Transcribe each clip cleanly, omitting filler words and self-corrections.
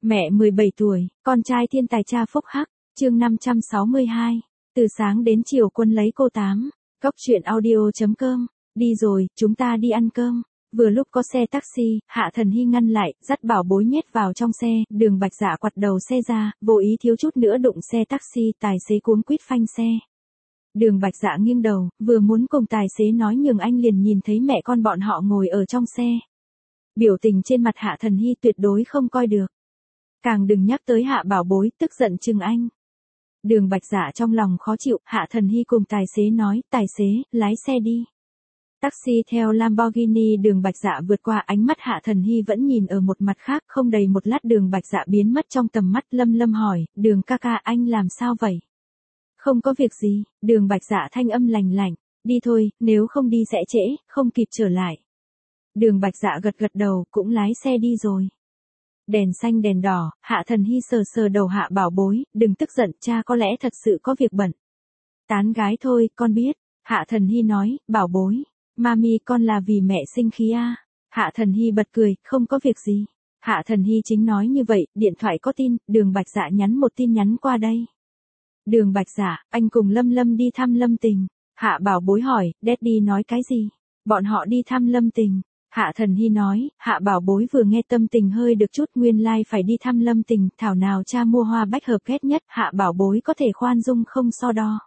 Mẹ 17 tuổi, con trai thiên tài cha phúc hắc, chương 562. Từ sáng đến chiều quân lấy cô 8. Cóc truyện audio.com. Đi rồi, chúng ta đi ăn cơm. Vừa lúc có xe taxi, Hạ Thần Hy ngăn lại, dắt Bảo Bối nhét vào trong xe, Đường Bạch Dạ quặt đầu xe ra, vô ý thiếu chút nữa đụng xe taxi, tài xế cuống quýt phanh xe. Đường Bạch Dạ nghiêng đầu, vừa muốn cùng tài xế nói nhường anh liền nhìn thấy mẹ con bọn họ ngồi ở trong xe. Biểu tình trên mặt Hạ Thần Hy tuyệt đối không coi được. Càng đừng nhắc tới Hạ Bảo Bối, tức giận chừng anh. Đường Bạch Dạ trong lòng khó chịu, Hạ Thần Hy cùng tài xế nói, tài xế, lái xe đi. Taxi theo Lamborghini Đường Bạch Dạ vượt qua, ánh mắt Hạ Thần Hy vẫn nhìn ở một mặt khác, không đầy một lát Đường Bạch Dạ biến mất trong tầm mắt. Lâm hỏi, Đường ca ca anh làm sao vậy? Không có việc gì, Đường Bạch Dạ thanh âm lành lạnh, đi thôi, nếu không đi sẽ trễ, không kịp trở lại. Đường Bạch Dạ gật đầu, cũng lái xe đi rồi. Đèn xanh đèn đỏ, Hạ Thần Hy sờ đầu Hạ Bảo Bối, đừng tức giận, cha có lẽ thật sự có việc bận. Tán gái thôi, con biết. Hạ Thần Hy nói, Bảo Bối, mami con là vì mẹ sinh khí à. Hạ Thần Hy bật cười, không có việc gì. Hạ Thần Hy chính nói như vậy, điện thoại có tin, Đường Bạch Dạ nhắn một tin nhắn qua đây. Đường Bạch Dạ, anh cùng Lâm đi thăm Lâm Tình. Hạ Bảo Bối hỏi, Daddy nói cái gì? Bọn họ đi thăm Lâm Tình. Hạ Thần Hy nói, Hạ Bảo Bối vừa nghe tâm tình hơi được chút, nguyên lai phải đi thăm Lâm Tình, thảo nào cha mua hoa bách hợp ghét nhất, Hạ Bảo Bối có thể khoan dung không so đo.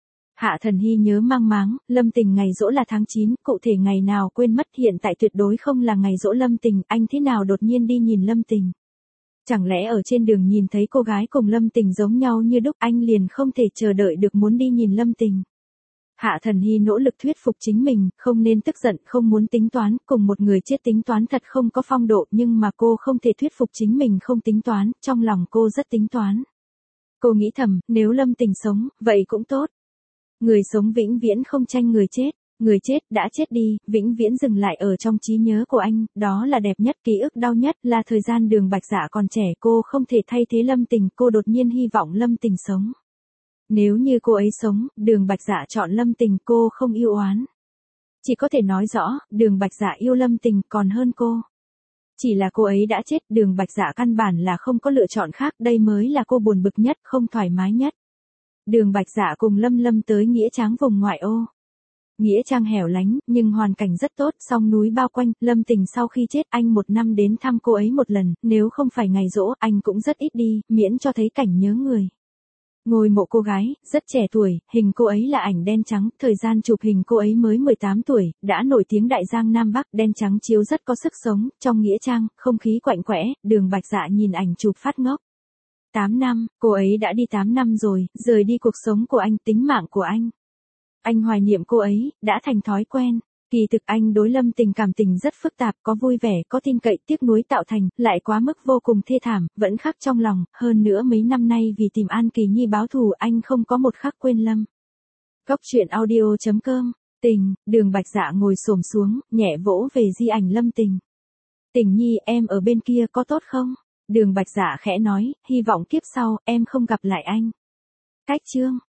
Hạ Thần Hy nhớ mang máng, Lâm Tình ngày giỗ là tháng 9, cụ thể ngày nào quên mất, hiện tại tuyệt đối không là ngày giỗ Lâm Tình, anh thế nào đột nhiên đi nhìn Lâm Tình? Chẳng lẽ ở trên đường nhìn thấy cô gái cùng Lâm Tình giống nhau như đúc, anh liền không thể chờ đợi được muốn đi nhìn Lâm Tình? Hạ Thần Hy nỗ lực thuyết phục chính mình, không nên tức giận, không muốn tính toán, cùng một người chết tính toán thật không có phong độ, nhưng mà cô không thể thuyết phục chính mình không tính toán, trong lòng cô rất tính toán. Cô nghĩ thầm, nếu Lâm Tình sống, vậy cũng tốt. Người sống vĩnh viễn không tranh người chết đã chết đi, vĩnh viễn dừng lại ở trong trí nhớ của anh, đó là đẹp nhất, ký ức đau nhất, là thời gian Đường Bạch Dạ còn trẻ, cô không thể thay thế Lâm Tình, cô đột nhiên hy vọng Lâm Tình sống. Nếu như cô ấy sống, Đường Bạch Dạ chọn Lâm Tình, cô không yêu oán. Chỉ có thể nói rõ, Đường Bạch Dạ yêu Lâm Tình còn hơn cô. Chỉ là cô ấy đã chết, Đường Bạch Dạ căn bản là không có lựa chọn khác, đây mới là cô buồn bực nhất, không thoải mái nhất. Đường Bạch Dạ cùng Lâm tới Nghĩa Trang vùng ngoại ô. Nghĩa Trang hẻo lánh, nhưng hoàn cảnh rất tốt, sông núi bao quanh, Lâm Tình sau khi chết anh một năm đến thăm cô ấy một lần, nếu không phải ngày giỗ, anh cũng rất ít đi, miễn cho thấy cảnh nhớ người. Ngôi mộ cô gái, rất trẻ tuổi, hình cô ấy là ảnh đen trắng, thời gian chụp hình cô ấy mới 18 tuổi, đã nổi tiếng Đại Giang Nam Bắc, đen trắng chiếu rất có sức sống, trong Nghĩa Trang, không khí quạnh quẽ, Đường Bạch Dạ nhìn ảnh chụp phát ngốc. 8 năm, cô ấy đã đi 8 năm rồi, rời đi cuộc sống của anh, tính mạng của anh. Anh hoài niệm cô ấy, đã thành thói quen. Kỳ thực anh đối Lâm Tình cảm tình rất phức tạp, có vui vẻ, có tin cậy, tiếc nuối tạo thành, lại quá mức vô cùng thê thảm, vẫn khắc trong lòng, hơn nữa mấy năm nay vì tìm An Kỳ Nhi báo thù anh không có một khắc quên Lâm. Cóc truyện audio.com. Tình, Đường Bạch Dạ ngồi xổm xuống, nhẹ vỗ về di ảnh Lâm Tình. Tình Nhi, em ở bên kia có tốt không? Đường Bạch Dạ khẽ nói, hy vọng kiếp sau, em không gặp lại anh. Cách chương.